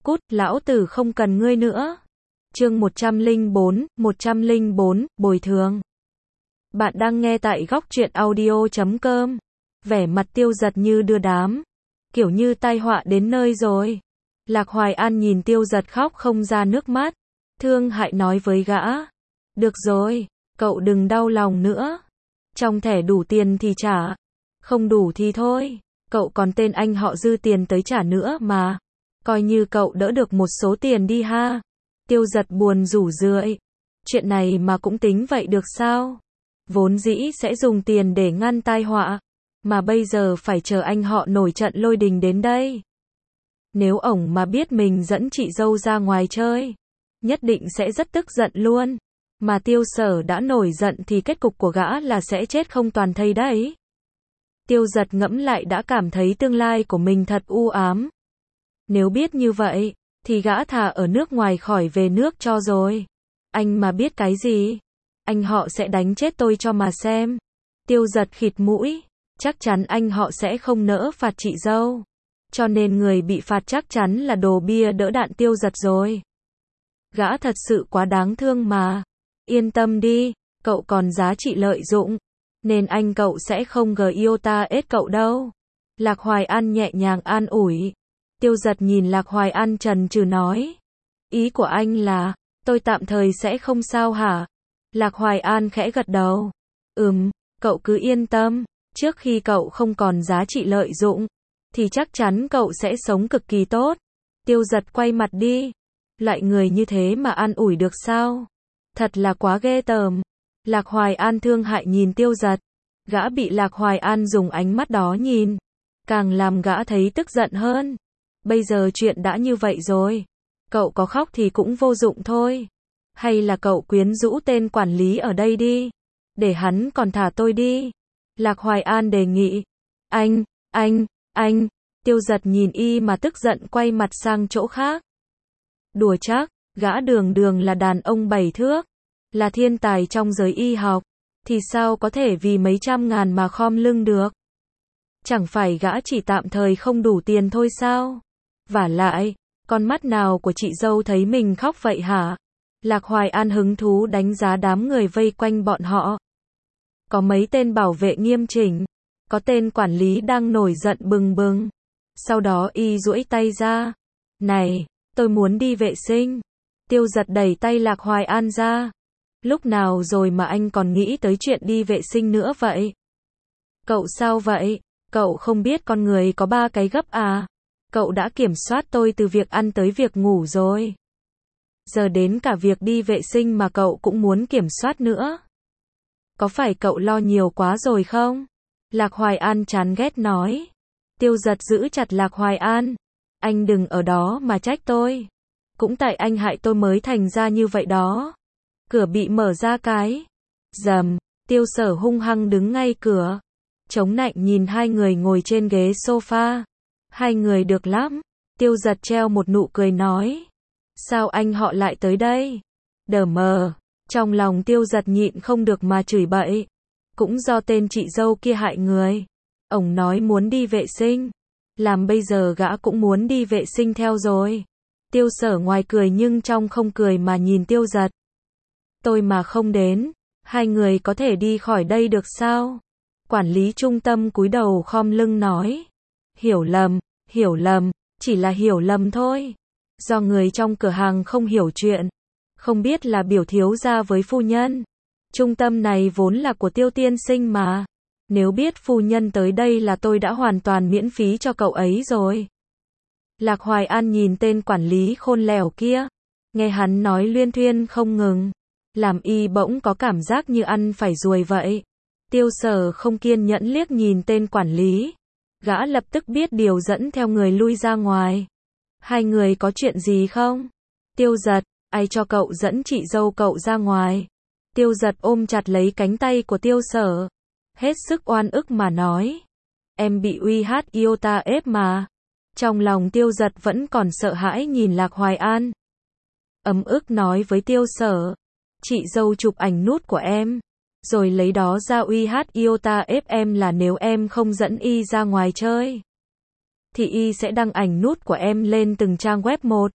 Cút, lão tử không cần ngươi nữa. Chương 104, bồi thường. Bạn đang nghe tại góc truyện audio.com. Vẻ mặt Tiêu Dật như đưa đám, kiểu như tai họa đến nơi rồi. Lạc Hoài An nhìn Tiêu Dật khóc không ra nước mắt, thương hại nói với gã. Được rồi, cậu đừng đau lòng nữa. Trong thẻ đủ tiền thì trả, không đủ thì thôi. Cậu còn tên anh họ dư tiền tới trả nữa mà. Coi như cậu đỡ được một số tiền đi ha. Tiêu Dật buồn rủ rượi. Chuyện này mà cũng tính vậy được sao? Vốn dĩ sẽ dùng tiền để ngăn tai họa, mà bây giờ phải chờ anh họ nổi trận lôi đình đến đây. Nếu ổng mà biết mình dẫn chị dâu ra ngoài chơi, nhất định sẽ rất tức giận luôn. Mà Tiêu Sở đã nổi giận thì kết cục của gã là sẽ chết không toàn thây đấy. Tiêu Dật ngẫm lại đã cảm thấy tương lai của mình thật u ám. Nếu biết như vậy, thì gã thà ở nước ngoài khỏi về nước cho rồi. Anh mà biết cái gì? Anh họ sẽ đánh chết tôi cho mà xem. Tiêu Dật khịt mũi. Chắc chắn anh họ sẽ không nỡ phạt chị dâu. Cho nên người bị phạt chắc chắn là đồ bia đỡ đạn Tiêu Dật rồi. Gã thật sự quá đáng thương mà. Yên tâm đi, cậu còn giá trị lợi dụng, nên anh cậu sẽ không iota ết cậu đâu. Lạc Hoài An nhẹ nhàng an ủi. Tiêu Dật nhìn Lạc Hoài An chần chừ nói. Ý của anh là, tôi tạm thời sẽ không sao hả? Lạc Hoài An khẽ gật đầu. Cậu cứ yên tâm, trước khi cậu không còn giá trị lợi dụng, thì chắc chắn cậu sẽ sống cực kỳ tốt. Tiêu Dật quay mặt đi. Loại người như thế mà an ủi được sao? Thật là quá ghê tởm. Lạc Hoài An thương hại nhìn Tiêu Dật. Gã bị Lạc Hoài An dùng ánh mắt đó nhìn, càng làm gã thấy tức giận hơn. Bây giờ chuyện đã như vậy rồi, cậu có khóc thì cũng vô dụng thôi. Hay là cậu quyến rũ tên quản lý ở đây đi, để hắn còn thả tôi đi. Lạc Hoài An đề nghị. Anh. Tiêu Dật nhìn y mà tức giận quay mặt sang chỗ khác. Đùa chắc, gã đường đường là đàn ông 7 thước, là thiên tài trong giới y học, thì sao có thể vì mấy trăm ngàn mà khom lưng được? Chẳng phải gã chỉ tạm thời không đủ tiền thôi sao? Vả lại, con mắt nào của chị dâu thấy mình khóc vậy hả? Lạc Hoài An hứng thú đánh giá đám người vây quanh bọn họ. Có mấy tên bảo vệ nghiêm chỉnh, có tên quản lý đang nổi giận bừng bừng. Sau đó y duỗi tay ra. Này, tôi muốn đi vệ sinh. Tiêu Dật đẩy tay Lạc Hoài An ra. Lúc nào rồi mà anh còn nghĩ tới chuyện đi vệ sinh nữa vậy? Cậu sao vậy? Cậu không biết con người có 3 cái gấp à? Cậu đã kiểm soát tôi từ việc ăn tới việc ngủ rồi. Giờ đến cả việc đi vệ sinh mà cậu cũng muốn kiểm soát nữa. Có phải cậu lo nhiều quá rồi không? Lạc Hoài An chán ghét nói. Tiêu Dật giữ chặt Lạc Hoài An. Anh đừng ở đó mà trách tôi. Cũng tại anh hại tôi mới thành ra như vậy đó. Cửa bị mở ra cái. Rầm, Tiêu Sở hung hăng đứng ngay cửa. Chống nạnh nhìn hai người ngồi trên ghế sofa. Hai người được lắm. Tiêu Dật treo một nụ cười nói. Sao anh họ lại tới đây? Đờ mờ. Trong lòng Tiêu Dật nhịn không được mà chửi bậy. Cũng do tên chị dâu kia hại người. Ổng nói muốn đi vệ sinh. Làm bây giờ gã cũng muốn đi vệ sinh theo rồi. Tiêu Sở ngoài cười nhưng trong không cười mà nhìn Tiêu Dật. Tôi mà không đến, hai người có thể đi khỏi đây được sao? Quản lý trung tâm cúi đầu khom lưng nói. Hiểu lầm, chỉ là hiểu lầm thôi. Do người trong cửa hàng không hiểu chuyện, không biết là biểu thiếu gia với phu nhân. Trung tâm này vốn là của Tiêu tiên sinh mà. Nếu biết phu nhân tới đây là tôi đã hoàn toàn miễn phí cho cậu ấy rồi. Lạc Hoài An nhìn tên quản lý khôn lẻo kia. Nghe hắn nói luyên thuyên không ngừng, làm y bỗng có cảm giác như ăn phải ruồi vậy. Tiêu Sở không kiên nhẫn liếc nhìn tên quản lý. Gã lập tức biết điều dẫn theo người lui ra ngoài. Hai người có chuyện gì không? Tiêu Dật, ai cho cậu dẫn chị dâu cậu ra ngoài? Tiêu Dật ôm chặt lấy cánh tay của Tiêu Sở. Hết sức oan ức mà nói. Em bị iota ép mà. Trong lòng Tiêu Dật vẫn còn sợ hãi nhìn Lạc Hoài An. Ấm ức nói với Tiêu Sở. Chị dâu chụp ảnh nút của em, rồi lấy đó ra iota ép em là nếu em không dẫn y ra ngoài chơi. thì y sẽ đăng ảnh nút của em lên từng trang web một.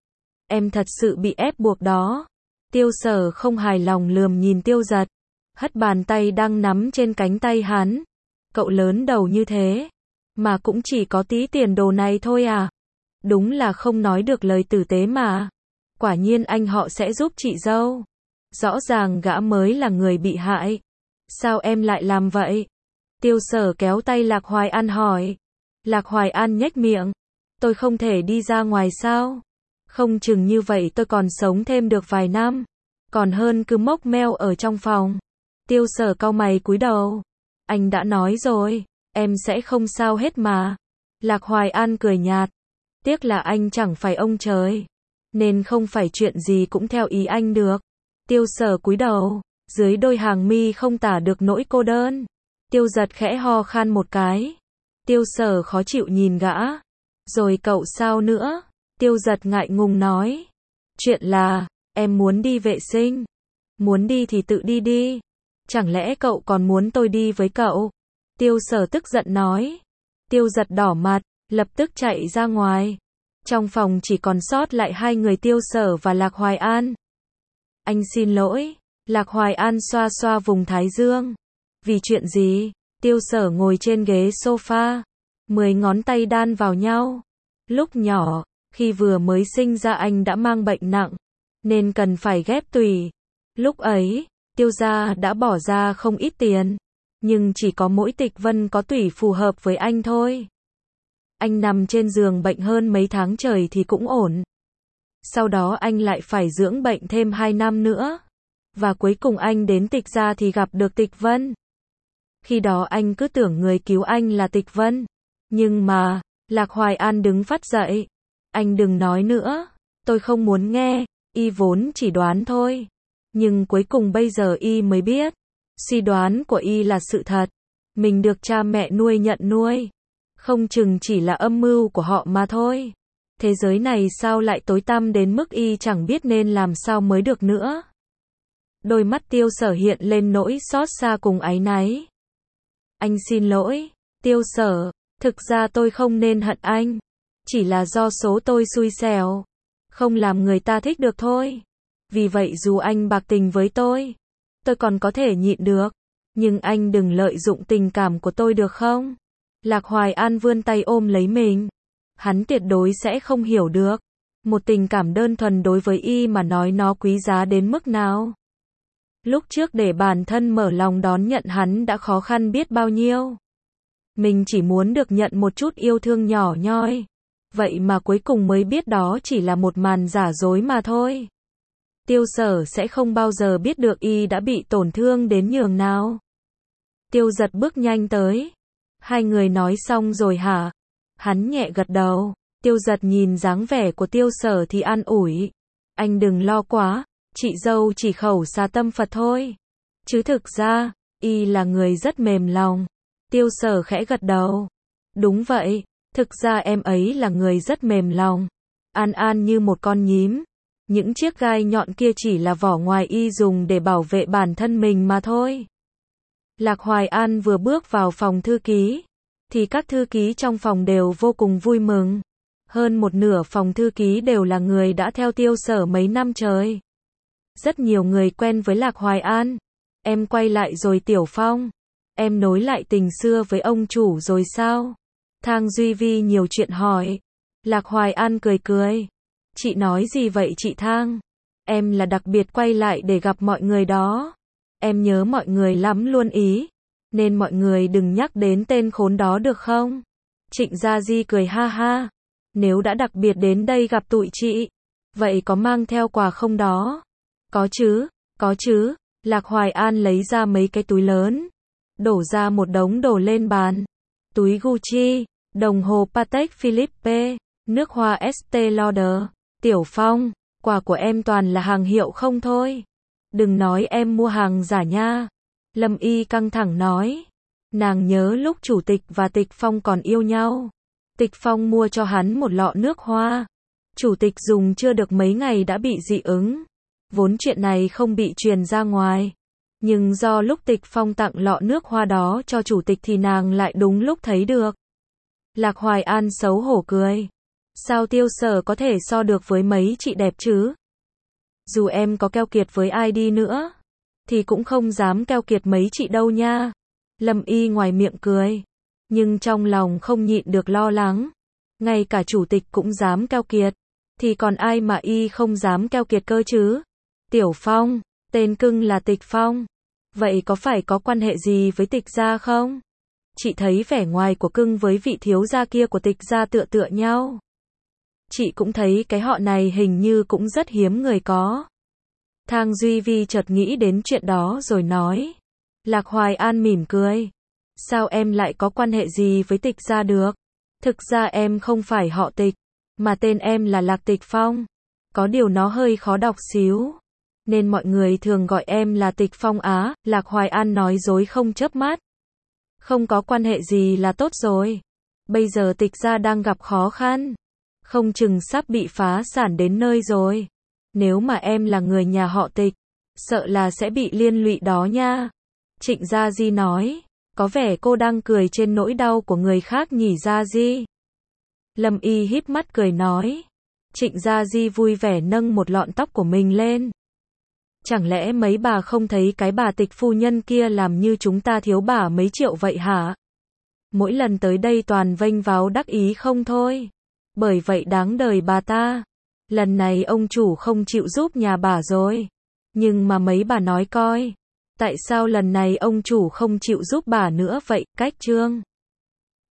Em thật sự bị ép buộc đó. Tiêu Sở không hài lòng lườm nhìn Tiêu Giật, hất bàn tay đang nắm trên cánh tay hắn. Cậu lớn đầu như thế, mà cũng chỉ có tí tiền đồ này thôi à? Đúng là không nói được lời tử tế mà. Quả nhiên anh họ sẽ giúp chị dâu. Rõ ràng gã mới là người bị hại. Sao em lại làm vậy? Tiêu Sở kéo tay Lạc Hoài An hỏi. Lạc Hoài An nhếch miệng. Tôi không thể đi ra ngoài sao? Không chừng như vậy tôi còn sống thêm được vài năm. Còn hơn cứ mốc meo ở trong phòng. Tiêu Sở cau mày cúi đầu. Anh đã nói rồi, em sẽ không sao hết mà. Lạc Hoài An cười nhạt. Tiếc là anh chẳng phải ông trời, nên không phải chuyện gì cũng theo ý anh được. Tiêu Sở cúi đầu, dưới đôi hàng mi không tả được nỗi cô đơn. Tiêu Giật khẽ ho khan một cái. Tiêu Sở khó chịu nhìn gã. Rồi cậu sao nữa? Tiêu Giật ngại ngùng nói. Chuyện là, em muốn đi vệ sinh. Muốn đi thì tự đi đi. Chẳng lẽ cậu còn muốn tôi đi với cậu? Tiêu Sở tức giận nói. Tiêu Giật đỏ mặt, lập tức chạy ra ngoài. Trong phòng chỉ còn sót lại hai người Tiêu Sở và Lạc Hoài An. Anh xin lỗi. Lạc Hoài An xoa xoa vùng thái dương. Vì chuyện gì? Tiêu Sở ngồi trên ghế sofa, 10 ngón tay đan vào nhau. Lúc nhỏ, khi vừa mới sinh ra anh đã mang bệnh nặng, nên cần phải ghép tủy. Lúc ấy, Tiêu gia đã bỏ ra không ít tiền, nhưng chỉ có mỗi Tịch Vân có tủy phù hợp với anh thôi. Anh nằm trên giường bệnh hơn mấy tháng trời thì cũng ổn. Sau đó anh lại phải dưỡng bệnh thêm 2 năm nữa. Và cuối cùng anh đến Tịch gia thì gặp được Tịch Vân. Khi đó anh cứ tưởng người cứu anh là Tịch Vân. Nhưng mà, Lạc Hoài An đứng phát dậy. Anh đừng nói nữa, tôi không muốn nghe, y vốn chỉ đoán thôi. Nhưng cuối cùng bây giờ y mới biết, suy đoán của y là sự thật. Mình được cha mẹ nuôi nhận nuôi. Không chừng chỉ là âm mưu của họ mà thôi. Thế giới này sao lại tối tăm đến mức y chẳng biết nên làm sao mới được nữa. Đôi mắt Tiêu Sở hiện lên nỗi xót xa cùng áy náy. Anh xin lỗi, Tiêu Sở, thực ra tôi không nên hận anh. Chỉ là do số tôi xui xẻo, không làm người ta thích được thôi. Vì vậy dù anh bạc tình với tôi còn có thể nhịn được. Nhưng anh đừng lợi dụng tình cảm của tôi được không? Lạc Hoài An vươn tay ôm lấy mình. Hắn tuyệt đối sẽ không hiểu được. Một tình cảm đơn thuần đối với y mà nói nó quý giá đến mức nào. Lúc trước để bản thân mở lòng đón nhận hắn đã khó khăn biết bao nhiêu. Mình chỉ muốn được nhận một chút yêu thương nhỏ nhoi. Vậy mà cuối cùng mới biết đó chỉ là một màn giả dối mà thôi. Tiêu Sở sẽ không bao giờ biết được y đã bị tổn thương đến nhường nào. Tiêu Giật bước nhanh tới. Hai người nói xong rồi hả? Hắn nhẹ gật đầu. Tiêu Giật nhìn dáng vẻ của Tiêu Sở thì an ủi. Anh đừng lo quá, chị dâu chỉ khẩu xà tâm Phật thôi. Chứ thực ra, y là người rất mềm lòng. Tiêu Sở khẽ gật đầu. Đúng vậy, thực ra em ấy là người rất mềm lòng. An An như một con nhím. Những chiếc gai nhọn kia chỉ là vỏ ngoài y dùng để bảo vệ bản thân mình mà thôi. Lạc Hoài An vừa bước vào phòng thư ký, thì các thư ký trong phòng đều vô cùng vui mừng. Hơn một nửa phòng thư ký đều là người đã theo Tiêu Sở mấy năm trời. Rất nhiều người quen với Lạc Hoài An. Em quay lại rồi Tiểu Phong. Em nối lại tình xưa với ông chủ rồi sao? Thang Duy Vi nhiều chuyện hỏi. Lạc Hoài An cười cười. Chị nói gì vậy chị Thang? Em là đặc biệt quay lại để gặp mọi người đó. Em nhớ mọi người lắm luôn ý. Nên mọi người đừng nhắc đến tên khốn đó được không? Trịnh Gia Di cười ha ha. Nếu đã đặc biệt đến đây gặp tụi chị, vậy có mang theo quà không đó? Có chứ, có chứ. Lạc Hoài An lấy ra mấy cái túi lớn, đổ ra một đống đồ lên bàn. Túi Gucci, đồng hồ Patek Philippe, nước hoa Estée Lauder. Tiểu Phong, quà của em toàn là hàng hiệu không thôi. Đừng nói em mua hàng giả nha. Lâm Y căng thẳng nói. Nàng nhớ lúc chủ tịch và Tịch Phong còn yêu nhau. Tịch Phong mua cho hắn một lọ nước hoa. Chủ tịch dùng chưa được mấy ngày đã bị dị ứng. Vốn chuyện này không bị truyền ra ngoài. Nhưng do lúc Tịch Phong tặng lọ nước hoa đó cho chủ tịch thì nàng lại đúng lúc thấy được. Lạc Hoài An xấu hổ cười. Sao Tiêu Sở có thể so được với mấy chị đẹp chứ? Dù em có keo kiệt với ai đi nữa, thì cũng không dám keo kiệt mấy chị đâu nha. Lâm Y ngoài miệng cười, nhưng trong lòng không nhịn được lo lắng. Ngay cả chủ tịch cũng dám keo kiệt, thì còn ai mà Y không dám keo kiệt cơ chứ? Tiểu Phong, tên cưng là Tịch Phong. Vậy có phải có quan hệ gì với Tịch gia không? Chị thấy vẻ ngoài của cưng với vị thiếu gia kia của Tịch gia tựa tựa nhau. Chị cũng thấy cái họ này hình như cũng rất hiếm người có. Thang Duy Vi chợt nghĩ đến chuyện đó rồi nói. Lạc Hoài An mỉm cười. Sao em lại có quan hệ gì với Tịch gia được? Thực ra em không phải họ Tịch, mà tên em là Lạc Tịch Phong. Có điều nó hơi khó đọc xíu, nên mọi người thường gọi em là Tịch Phong á. Lạc Hoài An nói dối không chớp mắt. Không có quan hệ gì là tốt rồi. Bây giờ Tịch gia đang gặp khó khăn, không chừng sắp bị phá sản đến nơi rồi. Nếu mà em là người nhà họ Tịch, sợ là sẽ bị liên lụy đó nha. Trịnh Gia Di nói. Có vẻ cô đang cười trên nỗi đau của người khác nhỉ Gia Di. Lâm Y híp mắt cười nói. Trịnh Gia Di vui vẻ nâng một lọn tóc của mình lên. Chẳng lẽ mấy bà không thấy cái bà Tịch phu nhân kia làm như chúng ta thiếu bà mấy triệu vậy hả? Mỗi lần tới đây toàn vênh váo đắc ý không thôi. Bởi vậy đáng đời bà ta. Lần này ông chủ không chịu giúp nhà bà rồi. Nhưng mà mấy bà nói coi, tại sao lần này ông chủ không chịu giúp bà nữa vậy? Cách chương